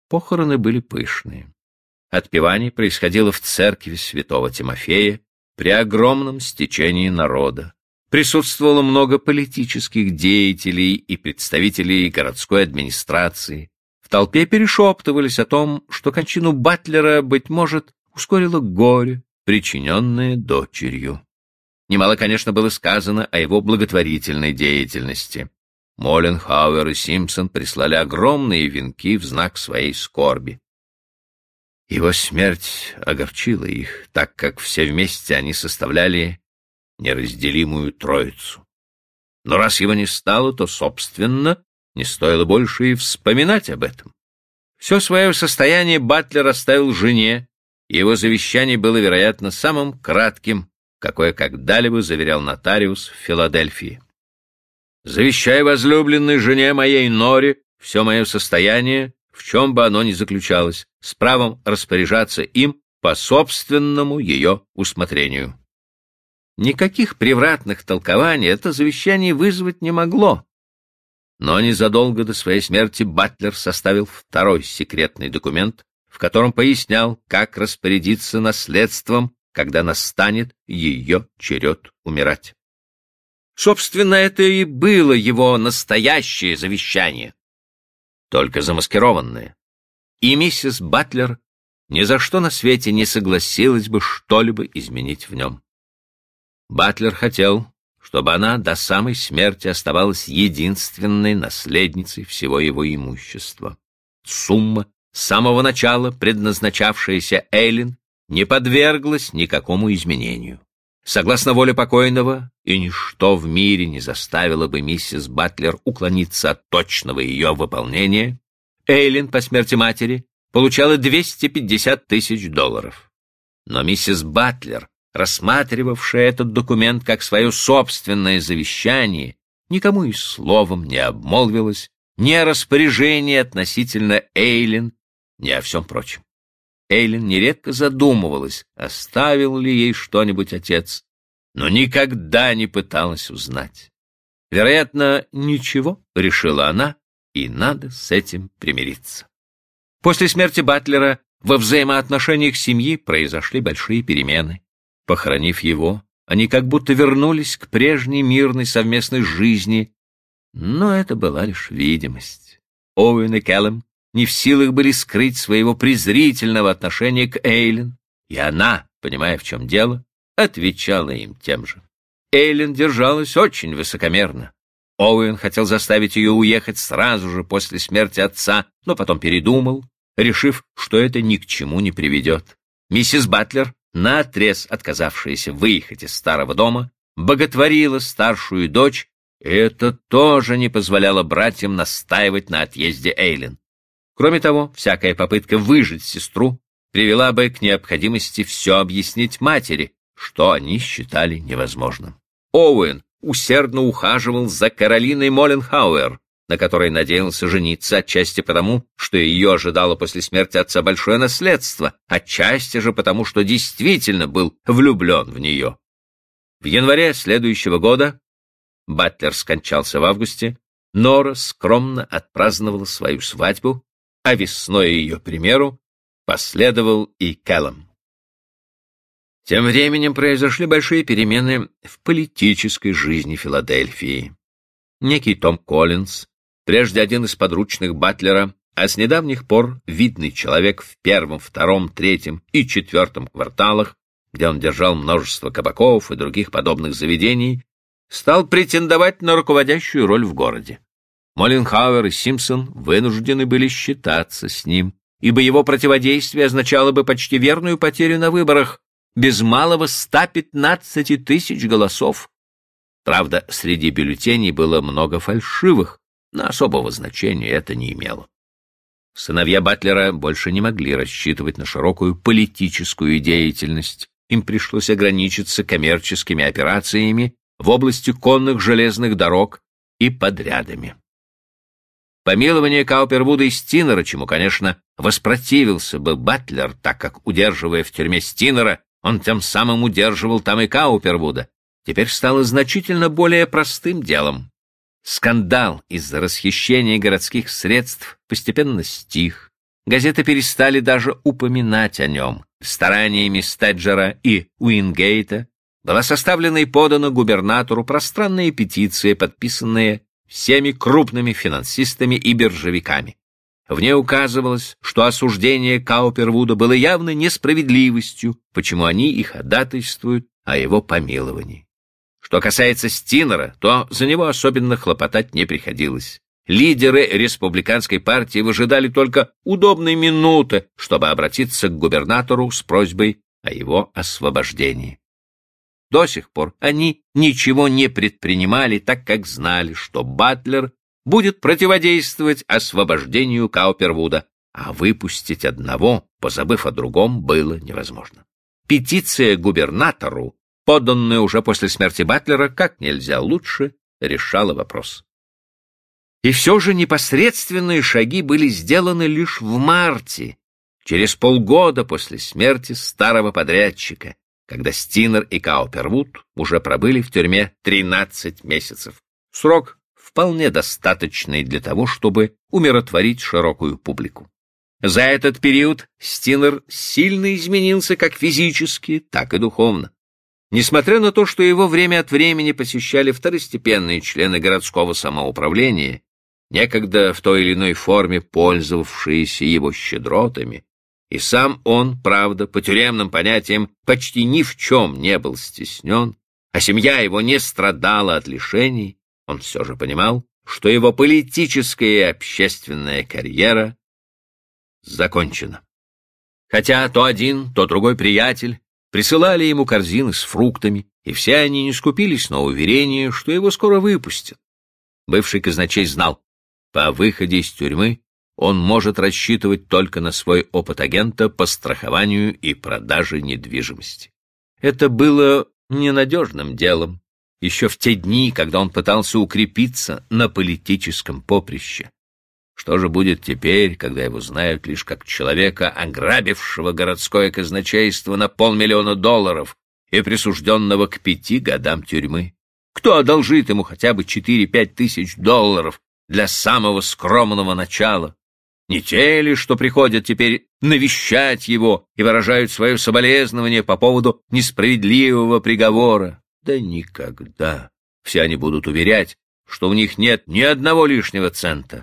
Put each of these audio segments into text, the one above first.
Похороны были пышные. Отпевание происходило в церкви святого Тимофея при огромном стечении народа. Присутствовало много политических деятелей и представителей городской администрации. В толпе перешептывались о том, что кончину Батлера, быть может, ускорило горе, причиненное дочерью. Немало, конечно, было сказано о его благотворительной деятельности. Моленхауэр и Симпсон прислали огромные венки в знак своей скорби. Его смерть огорчила их, так как все вместе они составляли неразделимую троицу. Но раз его не стало, то, собственно, не стоило больше и вспоминать об этом. Все свое состояние Батлер оставил жене, и его завещание было, вероятно, самым кратким, какое когда-либо заверял нотариус в Филадельфии. «Завещаю возлюбленной жене моей Норе все мое состояние, в чем бы оно ни заключалось, с правом распоряжаться им по собственному ее усмотрению». Никаких превратных толкований это завещание вызвать не могло. Но незадолго до своей смерти Батлер составил второй секретный документ, в котором пояснял, как распорядиться наследством, когда настанет ее черед умирать. Собственно, это и было его настоящее завещание, только замаскированное. И миссис Батлер ни за что на свете не согласилась бы что-либо изменить в нем. Батлер хотел, чтобы она до самой смерти оставалась единственной наследницей всего его имущества. Сумма, с самого начала предназначавшаяся Эйлин, не подверглась никакому изменению. Согласно воле покойного, и ничто в мире не заставило бы миссис Батлер уклониться от точного ее выполнения, Эйлин по смерти матери получала $250 тысяч. Но миссис Батлер, рассматривавшая этот документ как свое собственное завещание, никому и словом не обмолвилась ни о распоряжении относительно Эйлин, ни о всем прочем. Эйлин нередко задумывалась, оставил ли ей что-нибудь отец, но никогда не пыталась узнать. Вероятно, ничего, решила она, и надо с этим примириться. После смерти Батлера во взаимоотношениях семьи произошли большие перемены. Похоронив его, они как будто вернулись к прежней мирной совместной жизни, но это была лишь видимость. Оуэн и Келлем не в силах были скрыть своего презрительного отношения к Эйлин, и она, понимая, в чем дело, отвечала им тем же. Эйлин держалась очень высокомерно. Оуэн хотел заставить ее уехать сразу же после смерти отца, но потом передумал, решив, что это ни к чему не приведет. Миссис Батлер, наотрез отказавшаяся выехать из старого дома, боготворила старшую дочь, и это тоже не позволяло братьям настаивать на отъезде Эйлин. Кроме того, всякая попытка выжить сестру привела бы к необходимости все объяснить матери, что они считали невозможным. Оуэн усердно ухаживал за Каролиной Моленхауэр, на которой надеялся жениться отчасти потому, что ее ожидало после смерти отца большое наследство, отчасти же потому, что действительно был влюблен в нее. В январе следующего года, Батлер скончался в августе, Нора скромно отпраздновала свою свадьбу, а весной ее примеру последовал и Келлем. Тем временем произошли большие перемены в политической жизни Филадельфии. Некий Том Коллинз, прежде один из подручных Батлера, а с недавних пор видный человек в первом, втором, третьем и четвертом кварталах, где он держал множество кабаков и других подобных заведений, стал претендовать на руководящую роль в городе. Моленхауэр и Симпсон вынуждены были считаться с ним, ибо его противодействие означало бы почти верную потерю на выборах, без малого 115 тысяч голосов. Правда, среди бюллетеней было много фальшивых, но особого значения это не имело. Сыновья Батлера больше не могли рассчитывать на широкую политическую деятельность. Им пришлось ограничиться коммерческими операциями в области конных железных дорог и подрядами. Помилование Каупервуда и Стинера, чему, конечно, воспротивился бы Батлер, так как, удерживая в тюрьме Стинера, он тем самым удерживал там и Каупервуда, теперь стало значительно более простым делом. Скандал из-за расхищения городских средств постепенно стих. газеты перестали даже упоминать о нем. Стараниями Стеджера и Уингейта была составлена и подана губернатору пространная петиция, подписанная всеми крупными финансистами и биржевиками. В ней указывалось, что осуждение Каупервуда было явно несправедливостью, почему они и ходатайствуют о его помиловании. Что касается Стинера, то за него особенно хлопотать не приходилось. Лидеры республиканской партии выжидали только удобной минуты, чтобы обратиться к губернатору с просьбой о его освобождении. До сих пор они ничего не предпринимали, так как знали, что Батлер будет противодействовать освобождению Каупервуда, а выпустить одного, позабыв о другом, было невозможно. Петиция губернатору, поданная уже после смерти Батлера, как нельзя лучше решала вопрос. И все же непосредственные шаги были сделаны лишь в марте, через полгода после смерти старого подрядчика, когда Стинер и Каупервуд уже пробыли в тюрьме 13 месяцев. Срок вполне достаточный для того, чтобы умиротворить широкую публику. За этот период Стинер сильно изменился как физически, так и духовно. Несмотря на то, что его время от времени посещали второстепенные члены городского самоуправления, некогда в той или иной форме пользовавшиеся его щедротами, и сам он, правда, по тюремным понятиям почти ни в чем не был стеснен, а семья его не страдала от лишений, он все же понимал, что его политическая и общественная карьера закончена. Хотя то один, то другой приятель присылали ему корзины с фруктами, и все они не скупились на уверение, что его скоро выпустят. Бывший казначей знал, по выходе из тюрьмы он может рассчитывать только на свой опыт агента по страхованию и продаже недвижимости. Это было ненадежным делом, еще в те дни, когда он пытался укрепиться на политическом поприще. Что же будет теперь, когда его знают лишь как человека, ограбившего городское казначейство на $500 000 и присужденного к 5 годам тюрьмы? Кто одолжит ему хотя бы 4-5 тысяч долларов для самого скромного начала? Не те ли, что приходят теперь навещать его и выражают свое соболезнование по поводу несправедливого приговора? Да никогда. Все они будут уверять, что у них нет ни одного лишнего цента.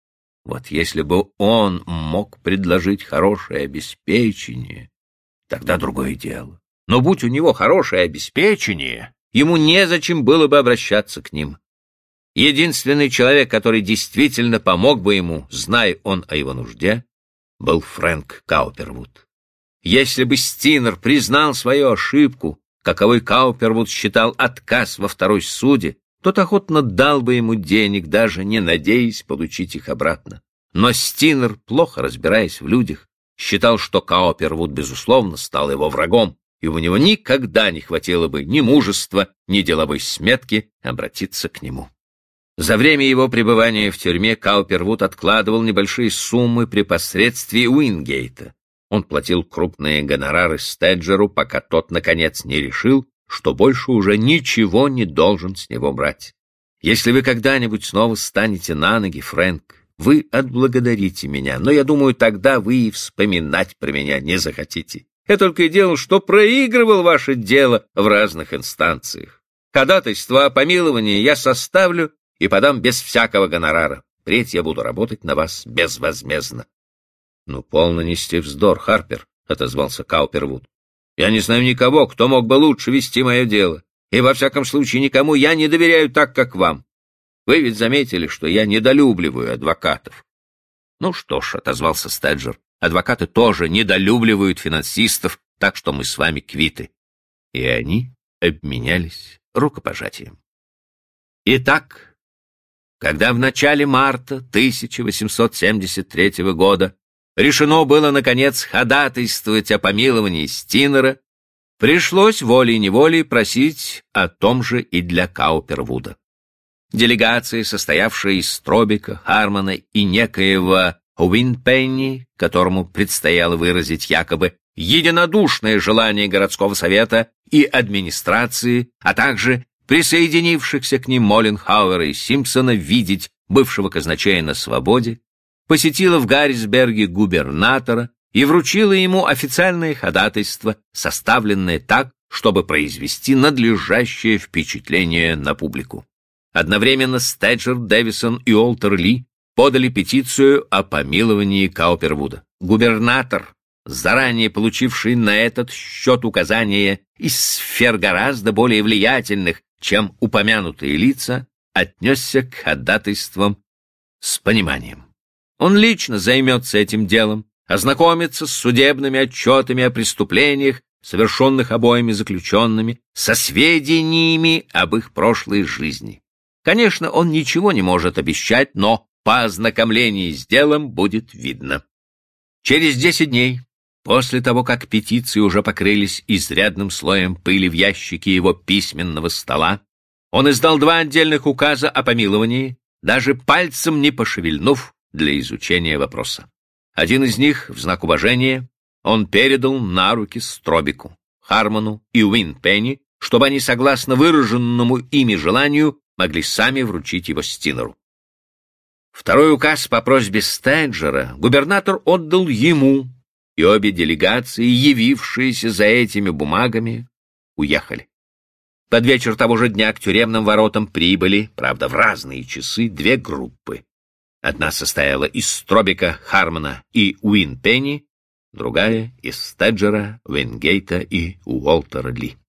Вот если бы он мог предложить хорошее обеспечение, тогда другое дело. Но будь у него хорошее обеспечение, ему незачем было бы обращаться к ним. Единственный человек, который действительно помог бы ему, зная он о его нужде, был Фрэнк Каупервуд. Если бы Стинер признал свою ошибку, каковой Каупервуд считал отказ во второй суде, тот охотно дал бы ему денег, даже не надеясь получить их обратно. Но Стинер, плохо разбираясь в людях, считал, что Каупервуд, безусловно, стал его врагом, и у него никогда не хватило бы ни мужества, ни деловой сметки обратиться к нему. За время его пребывания в тюрьме Каупервуд откладывал небольшие суммы при посредстве Уингейта. Он платил крупные гонорары Стеджеру, пока тот, наконец, не решил, что больше уже ничего не должен с него брать. Если вы когда-нибудь снова станете на ноги, Фрэнк, вы отблагодарите меня, но я думаю, тогда вы и вспоминать про меня не захотите. Я только и делал, что проигрывал ваше дело в разных инстанциях. Ходатайство о помиловании я составлю и подам без всякого гонорара. Впредь я буду работать на вас безвозмездно. — Ну, полно нести вздор, Харпер, — отозвался Каупервуд. — Я не знаю никого, кто мог бы лучше вести мое дело, и во всяком случае никому я не доверяю так, как вам. Вы ведь заметили, что я недолюбливаю адвокатов. — Ну что ж, — отозвался Стеджер, — адвокаты тоже недолюбливают финансистов, так что мы с вами квиты. И они обменялись рукопожатием. Итак, когда в начале марта 1873 года решено было, наконец, ходатайствовать о помиловании Стинера, пришлось волей-неволей просить о том же и для Каупервуда. Делегация, состоявшая из Стробика, Хармона и некоего Уинпенни, которому предстояло выразить якобы единодушное желание городского совета и администрации, а также присоединившихся к ним Молленхауэра и Симпсона видеть бывшего казначея на свободе, посетила в Гаррисберге губернатора и вручила ему официальное ходатайство, составленное так, чтобы произвести надлежащее впечатление на публику. Одновременно Стеджер, Дэвисон и Уолтер Ли подали петицию о помиловании Каупервуда. Губернатор, заранее получивший на этот счет указания из сфер гораздо более влиятельных, чем упомянутые лица, отнесся к ходатайствам с пониманием. Он лично займется этим делом, ознакомится с судебными отчетами о преступлениях, совершенных обоими заключенными, со сведениями об их прошлой жизни. Конечно, он ничего не может обещать, но по ознакомлении с делом будет видно. Через 10 дней, после того, как петиции уже покрылись изрядным слоем пыли в ящике его письменного стола, он издал 2 отдельных указа о помиловании, даже пальцем не пошевельнув для изучения вопроса. Один из них, в знак уважения, он передал на руки Стробику, Хармону и Уинпенни, чтобы они, согласно выраженному ими желанию, могли сами вручить его Стинеру. Второй указ по просьбе Стеджера губернатор отдал ему, и обе делегации, явившиеся за этими бумагами, уехали. Под вечер того же дня к тюремным воротам прибыли, правда, в разные часы, 2 группы. Одна состояла из Стробика, Хармона и Уинпенни, другая — из Стеджера, Уингейта и Уолтера Ли.